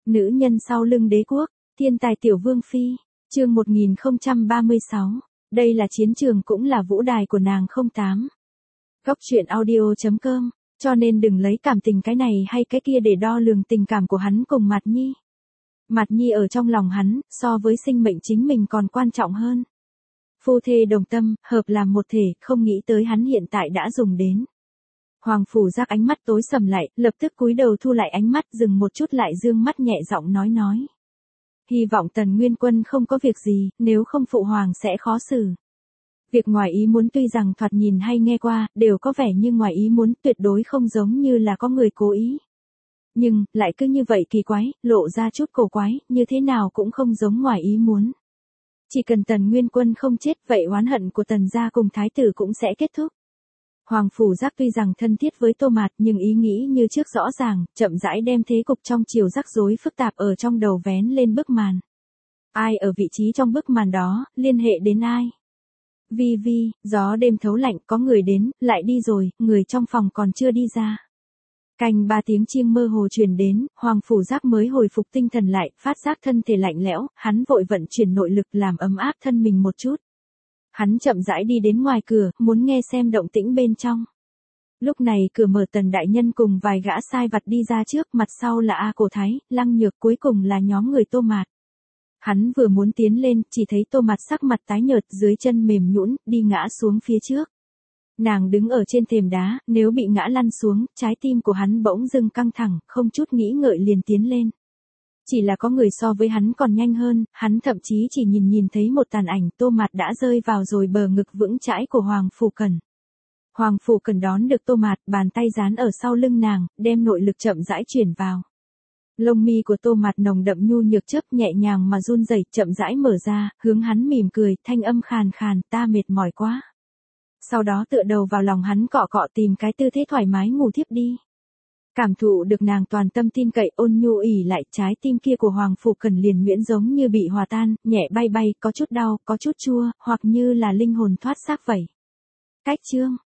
Nữ nhân sau lưng đế quốc, thiên tài tiểu vương phi, chương 1036. Đây là chiến trường cũng là vũ đài của nàng 08. Góc truyện audio.com, cho nên đừng lấy cảm tình cái này hay cái kia để đo lường tình cảm của hắn cùng Mạt Nhi. Mạt Nhi ở trong lòng hắn, so với sinh mệnh chính mình còn quan trọng hơn. Phu thê đồng tâm, hợp làm một thể, không nghĩ tới hắn hiện tại đã dùng đến. Hoàng Phủ Giác ánh mắt tối sầm lại, lập tức cúi đầu thu lại ánh mắt, dừng một chút lại dương mắt nhẹ giọng nói. Hy vọng Tần Nguyên Quân không có việc gì, nếu không phụ hoàng sẽ khó xử. Việc ngoài ý muốn tuy rằng thoạt nhìn hay nghe qua, đều có vẻ như ngoài ý muốn, tuyệt đối không giống như là có người cố ý. Nhưng, lại cứ như vậy kỳ quái, lộ ra chút cổ quái, như thế nào cũng không giống ngoài ý muốn. Chỉ cần Tần Nguyên Quân không chết, vậy oán hận của Tần gia cùng Thái tử cũng sẽ kết thúc. Hoàng Phủ Giác tuy rằng thân thiết với Tô Mạt nhưng ý nghĩ như trước rõ ràng, chậm rãi đem thế cục trong chiều rắc rối phức tạp ở trong đầu vén lên bức màn. Ai ở vị trí trong bức màn đó, liên hệ đến ai? Vi, gió đêm thấu lạnh, có người đến, lại đi rồi, người trong phòng còn chưa đi ra. Canh 3 tiếng chiêng mơ hồ truyền đến, Hoàng Phủ Giác mới hồi phục tinh thần lại, phát giác thân thể lạnh lẽo, hắn vội vận chuyển nội lực làm ấm áp thân mình một chút. Hắn chậm rãi đi đến ngoài cửa, muốn nghe xem động tĩnh bên trong. Lúc này cửa mở, Tần đại nhân cùng vài gã sai vặt đi ra trước, mặt sau là A Cổ Thái, Lăng Nhược, cuối cùng là nhóm người Tô Mạt. Hắn vừa muốn tiến lên, chỉ thấy Tô Mạt sắc mặt tái nhợt, dưới chân mềm nhũn, đi ngã xuống phía trước. Nàng đứng ở trên thềm đá, nếu bị ngã lăn xuống, trái tim của hắn bỗng dưng căng thẳng, không chút nghĩ ngợi liền tiến lên. Chỉ là có người so với hắn còn nhanh hơn, hắn thậm chí chỉ nhìn thấy một tàn ảnh, Tô Mạt đã rơi vào rồi bờ ngực vững chãi của Hoàng Phủ Cần. Hoàng Phủ Cần đón được Tô Mạt, bàn tay dán ở sau lưng nàng, đem nội lực chậm rãi chuyển vào. Lông mi của Tô Mạt nồng đậm nhu nhược chớp nhẹ nhàng mà run rẩy, chậm rãi mở ra, hướng hắn mỉm cười, thanh âm khàn khàn, ta mệt mỏi quá. Sau đó tựa đầu vào lòng hắn cọ cọ, tìm cái tư thế thoải mái ngủ thiếp đi. Cảm thụ được nàng toàn tâm tin cậy, ôn nhu ỉ lại, trái tim kia của Hoàng Phủ Cần liền nhuyễn giống như bị hòa tan, nhẹ bay, có chút đau, có chút chua, hoặc như là linh hồn thoát xác vậy. Cách chương